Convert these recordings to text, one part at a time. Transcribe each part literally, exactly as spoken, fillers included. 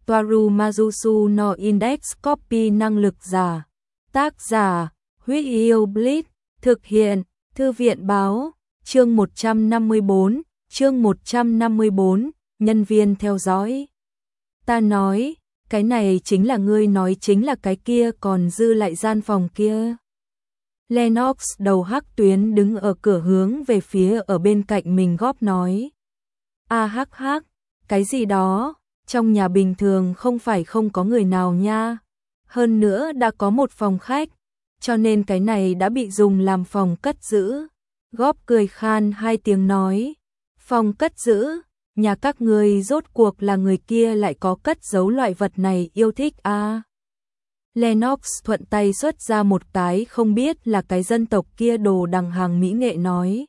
Toaru Majusu no Index Copy năng lực giả. Tác giả, Huyết Yêu Blitz, thực hiện, Thư viện báo, chương một trăm năm mươi bốn, chương một trăm năm mươi bốn, nhân viên theo dõi. Ta nói, cái này chính là ngươi nói chính là cái kia còn dư lại gian phòng kia. Lennox đầu hắc tuyến đứng ở cửa hướng về phía ở bên cạnh mình góp nói. A hắc hắc, cái gì đó, trong nhà bình thường không phải không có người nào nha. Hơn nữa đã có một phòng khách, cho nên cái này đã bị dùng làm phòng cất giữ. Góp cười khan hai tiếng nói. Phòng cất giữ, nhà các ngươi rốt cuộc là người kia lại có cất giấu loại vật này yêu thích à. Lennox thuận tay xuất ra một cái không biết là cái dân tộc kia đồ đằng hàng mỹ nghệ nói.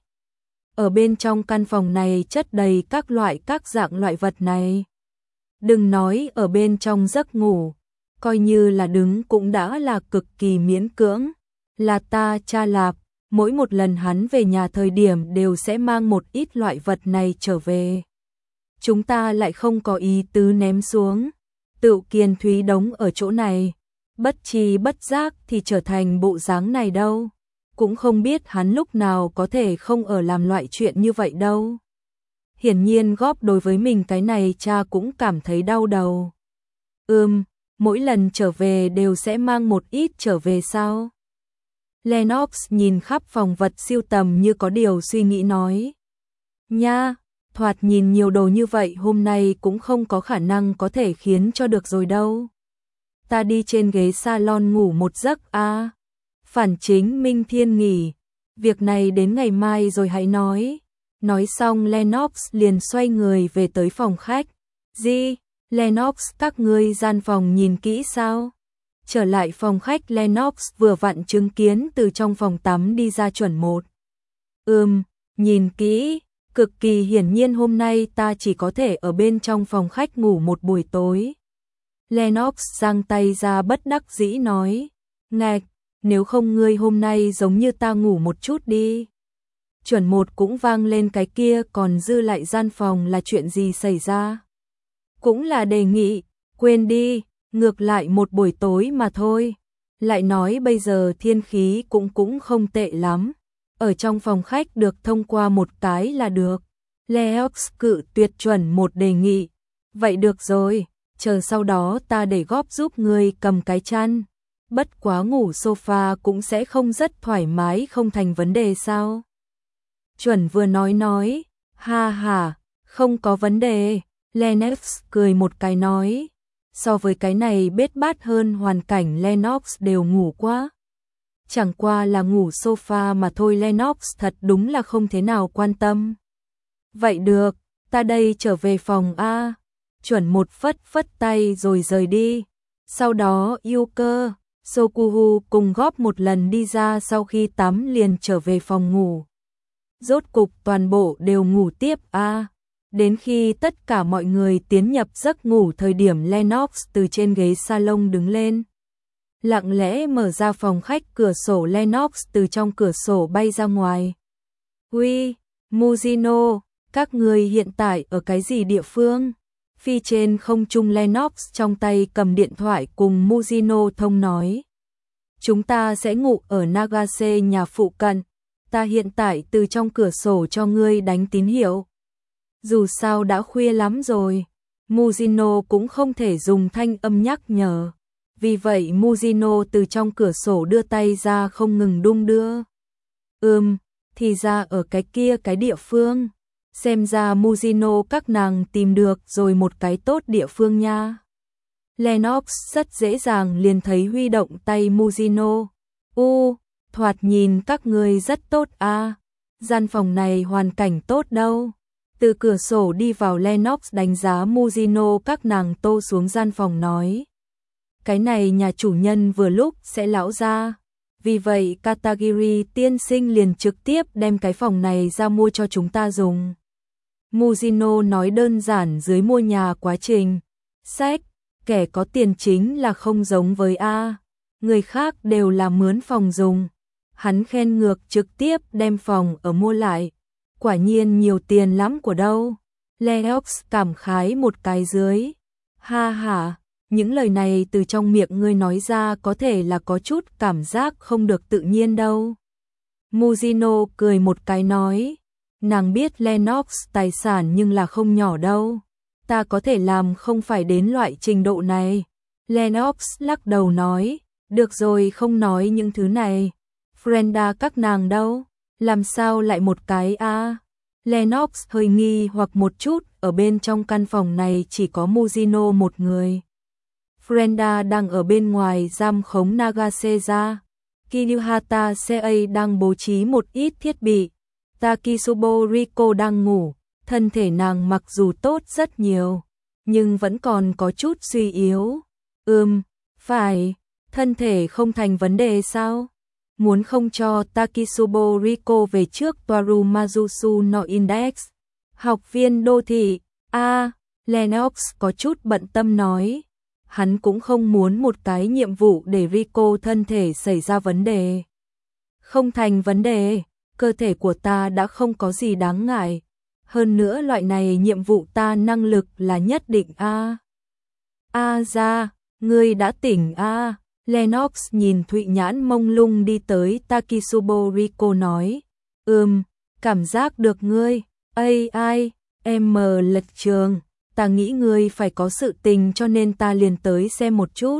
Ở bên trong căn phòng này chất đầy các loại các dạng loại vật này. Đừng nói ở bên trong giấc ngủ, coi như là đứng cũng đã là cực kỳ miễn cưỡng. Là ta cha Lạp, mỗi một lần hắn về nhà thời điểm đều sẽ mang một ít loại vật này trở về. Chúng ta lại không có ý tứ ném xuống, tự kiên thúy đống ở chỗ này. Bất tri bất giác thì trở thành bộ dáng này đâu. Cũng không biết hắn lúc nào có thể không ở làm loại chuyện như vậy đâu. Hiển nhiên góp đối với mình cái này cha cũng cảm thấy đau đầu. Ừm, mỗi lần trở về đều sẽ mang một ít trở về sao? Lennox nhìn khắp phòng vật siêu tầm như có điều suy nghĩ nói. Nha, thoạt nhìn nhiều đồ như vậy hôm nay cũng không có khả năng có thể khiến cho được rồi đâu. Ta đi trên ghế salon ngủ một giấc a. À. Phản chính Minh Thiên nghỉ, việc này đến ngày mai rồi hãy nói. Nói xong Lennox liền xoay người về tới phòng khách. Gì? Lennox các ngươi gian phòng nhìn kỹ sao? Trở lại phòng khách Lennox vừa vặn chứng kiến từ trong phòng tắm đi ra chuẩn một. Ừm, nhìn kỹ, cực kỳ hiển nhiên hôm nay ta chỉ có thể ở bên trong phòng khách ngủ một buổi tối. Lennox giang tay ra bất đắc dĩ nói. Ngạch, nếu không ngươi hôm nay giống như ta ngủ một chút đi. Chuẩn một cũng vang lên cái kia còn dư lại gian phòng là chuyện gì xảy ra. Cũng là đề nghị, quên đi, ngược lại một buổi tối mà thôi. Lại nói bây giờ thiên khí cũng cũng không tệ lắm. Ở trong phòng khách được thông qua một cái là được. Lennox cự tuyệt chuẩn một đề nghị. Vậy được rồi, chờ sau đó ta để góp giúp ngươi cầm cái chăn. Bất quá ngủ sofa cũng sẽ không rất thoải mái không thành vấn đề sao? Chuẩn vừa nói nói, ha ha, không có vấn đề. Lennox cười một cái nói. So với cái này bết bát hơn hoàn cảnh Lennox đều ngủ quá. Chẳng qua là ngủ sofa mà thôi. Lennox thật đúng là không thế nào quan tâm. Vậy được, ta đây trở về phòng A. Chuẩn một phất phất tay rồi rời đi. Sau đó yêu cơ, Sokuhu cùng góp một lần đi ra sau khi tắm liền trở về phòng ngủ. Rốt cục toàn bộ đều ngủ tiếp A. Đến khi tất cả mọi người tiến nhập giấc ngủ thời điểm Lennox từ trên ghế salon đứng lên. Lặng lẽ mở ra phòng khách cửa sổ. Lennox từ trong cửa sổ bay ra ngoài. Uy, Mujino, các người hiện tại ở cái gì địa phương? Phi trên không trung. Lennox trong tay cầm điện thoại cùng Mujino thông nói. Chúng ta sẽ ngủ ở Nagase nhà phụ cận. Ta hiện tại từ trong cửa sổ cho ngươi đánh tín hiệu. Dù sao đã khuya lắm rồi, Mujino cũng không thể dùng thanh âm nhắc nhở. Vì vậy Mujino từ trong cửa sổ đưa tay ra không ngừng đung đưa. Ừm, thì ra ở cái kia cái địa phương. Xem ra Mujino các nàng tìm được rồi một cái tốt địa phương nha. Lennox rất dễ dàng liền thấy huy động tay Mujino. U, thoạt nhìn các ngươi rất tốt à. Gian phòng này hoàn cảnh tốt đâu. Từ cửa sổ đi vào Lennox đánh giá Mujino các nàng tô xuống gian phòng nói. Cái này nhà chủ nhân vừa lúc sẽ lão ra. Vì vậy Katagiri tiên sinh liền trực tiếp đem cái phòng này ra mua cho chúng ta dùng. Mujino nói đơn giản dưới mua nhà quá trình. Sách, kẻ có tiền chính là không giống với A. Người khác đều là mướn phòng dùng. Hắn khen ngược trực tiếp đem phòng ở mua lại. Quả nhiên nhiều tiền lắm của đâu. Lennox cảm khái một cái dưới. Ha ha, những lời này từ trong miệng ngươi nói ra có thể là có chút cảm giác không được tự nhiên đâu. Mujino cười một cái nói, nàng biết Lennox tài sản nhưng là không nhỏ đâu. Ta có thể làm không phải đến loại trình độ này. Lennox lắc đầu nói, được rồi không nói những thứ này. Frenda các nàng đâu? Làm sao lại một cái a? À? Lennox hơi nghi hoặc một chút, ở bên trong căn phòng này chỉ có Mujino một người. Frenda đang ở bên ngoài giam khống Nagase ra. Kinuhata Sei đang bố trí một ít thiết bị. Takisubo Riko đang ngủ, thân thể nàng mặc dù tốt rất nhiều, nhưng vẫn còn có chút suy yếu. Ừm, phải, thân thể không thành vấn đề sao? Muốn không cho Takisubo Riko về trước Toaru Mazusu no Index. Học viên đô thị, a à, Lennox có chút bận tâm nói. Hắn cũng không muốn một cái nhiệm vụ để Riko thân thể xảy ra vấn đề. Không thành vấn đề, cơ thể của ta đã không có gì đáng ngại. Hơn nữa loại này nhiệm vụ ta năng lực là nhất định a. A ra, ngươi đã tỉnh a. Lennox nhìn Thụy Nhãn mông lung đi tới Takisubo Riko nói. Ừm, cảm giác được ngươi. Ây ai, em mờ lật trường. Ta nghĩ ngươi phải có sự tình cho nên ta liền tới xem một chút.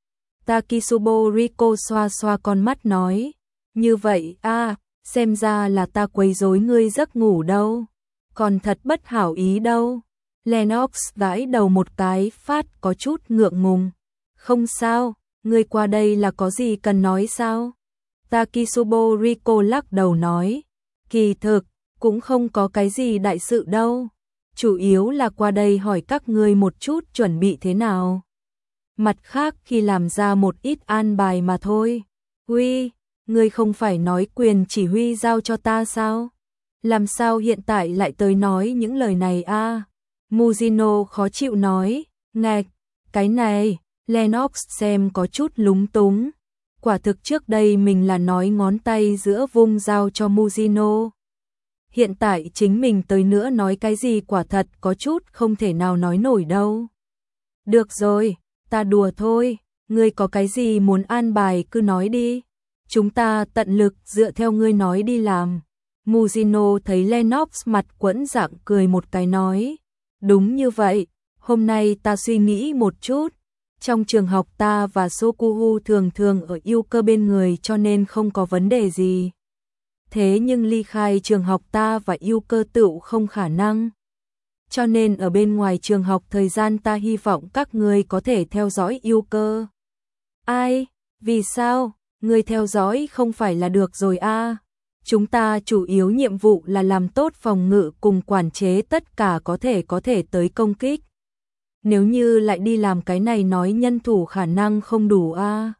Takisubo Riko xoa xoa con mắt nói. Như vậy a, xem ra là ta quấy rối ngươi giấc ngủ đâu. Còn thật bất hảo ý đâu. Lennox gãi đầu một cái phát có chút ngượng ngùng. Không sao, ngươi qua đây là có gì cần nói sao? Takisubo Riko lắc đầu nói. Kỳ thực, cũng không có cái gì đại sự đâu. Chủ yếu là qua đây hỏi các ngươi một chút chuẩn bị thế nào. Mặt khác khi làm ra một ít an bài mà thôi. Huy, ngươi không phải nói quyền chỉ huy giao cho ta sao? Làm sao hiện tại lại tới nói những lời này a? À? Mujino khó chịu nói, ngạch, cái này, Lennox xem có chút lúng túng. Quả thực trước đây mình là nói ngón tay giữa vung giao cho Mujino. Hiện tại chính mình tới nữa nói cái gì quả thật có chút không thể nào nói nổi đâu. Được rồi, ta đùa thôi, ngươi có cái gì muốn an bài cứ nói đi. Chúng ta tận lực dựa theo ngươi nói đi làm. Mujino thấy Lennox mặt quẫn dạng cười một cái nói. Đúng như vậy, hôm nay ta suy nghĩ một chút. Trong trường học ta và Sokuhu thường thường ở yêu cơ bên người cho nên không có vấn đề gì. Thế nhưng ly khai trường học ta và yêu cơ tựu không khả năng. Cho nên ở bên ngoài trường học thời gian ta hy vọng các ngươi có thể theo dõi yêu cơ. Ai? Vì sao? Ngươi theo dõi không phải là được rồi a? À? Chúng ta chủ yếu nhiệm vụ là làm tốt phòng ngự cùng quản chế tất cả có thể có thể tới công kích. Nếu như lại đi làm cái này nói nhân thủ khả năng không đủ a. À?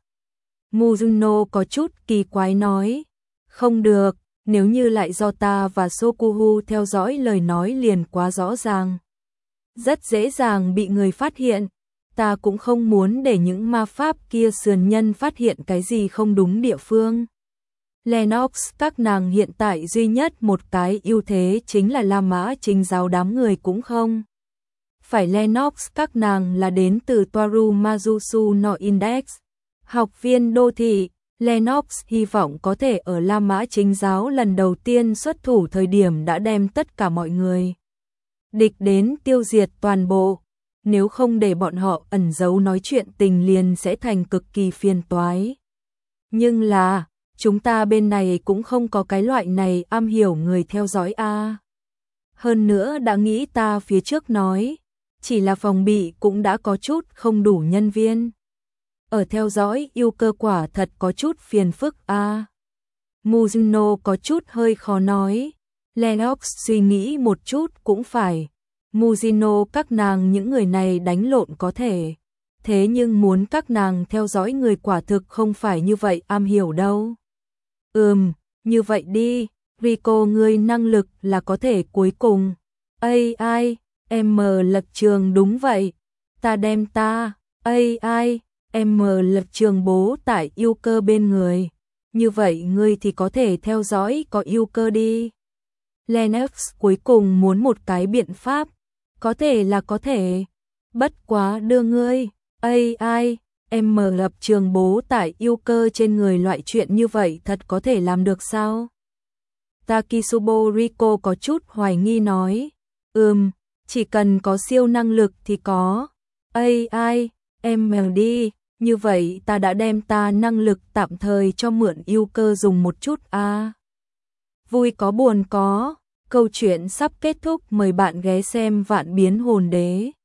Mizuno có chút kỳ quái nói. Không được, nếu như lại do ta và Sokuhu theo dõi lời nói liền quá rõ ràng. Rất dễ dàng bị người phát hiện. Ta cũng không muốn để những ma pháp kia sườn nhân phát hiện cái gì không đúng địa phương. Lennox các nàng hiện tại duy nhất một cái ưu thế chính là La Mã Chính giáo đám người cũng không. Phải Lennox các nàng là đến từ Toaru Mazusu no Index. Học viên đô thị, Lennox hy vọng có thể ở La Mã Chính giáo lần đầu tiên xuất thủ thời điểm đã đem tất cả mọi người địch đến tiêu diệt toàn bộ. Nếu không để bọn họ ẩn giấu nói chuyện tình liền sẽ thành cực kỳ phiền toái. Nhưng là, chúng ta bên này cũng không có cái loại này am hiểu người theo dõi a. À. Hơn nữa đã nghĩ ta phía trước nói, chỉ là phòng bị cũng đã có chút không đủ nhân viên. Ở theo dõi yêu cơ quả thật có chút phiền phức a. À. Mizuno có chút hơi khó nói. Lennox suy nghĩ một chút cũng phải. Mujino các nàng những người này đánh lộn có thể. Thế nhưng muốn các nàng theo dõi người quả thực không phải như vậy am hiểu đâu. Ừm, như vậy đi, Riko ngươi năng lực là có thể cuối cùng. Ây ai, em mờ lập trường đúng vậy. Ta đem ta, ây ai, em mờ lập trường bố tại yêu cơ bên người. Như vậy ngươi thì có thể theo dõi có yêu cơ đi. Lennox cuối cùng muốn một cái biện pháp. Có thể là có thể. Bất quá đưa ngươi, ây ai, em mở lập trường bố tải yêu cơ trên người loại chuyện như vậy thật có thể làm được sao? Takisubo Riko có chút hoài nghi nói, ừm, chỉ cần có siêu năng lực thì có. Ây ai, em mèo đi, như vậy ta đã đem ta năng lực tạm thời cho mượn yêu cơ dùng một chút à. Vui có buồn có, câu chuyện sắp kết thúc, mời bạn ghé xem Vạn Biến Hồn Đế.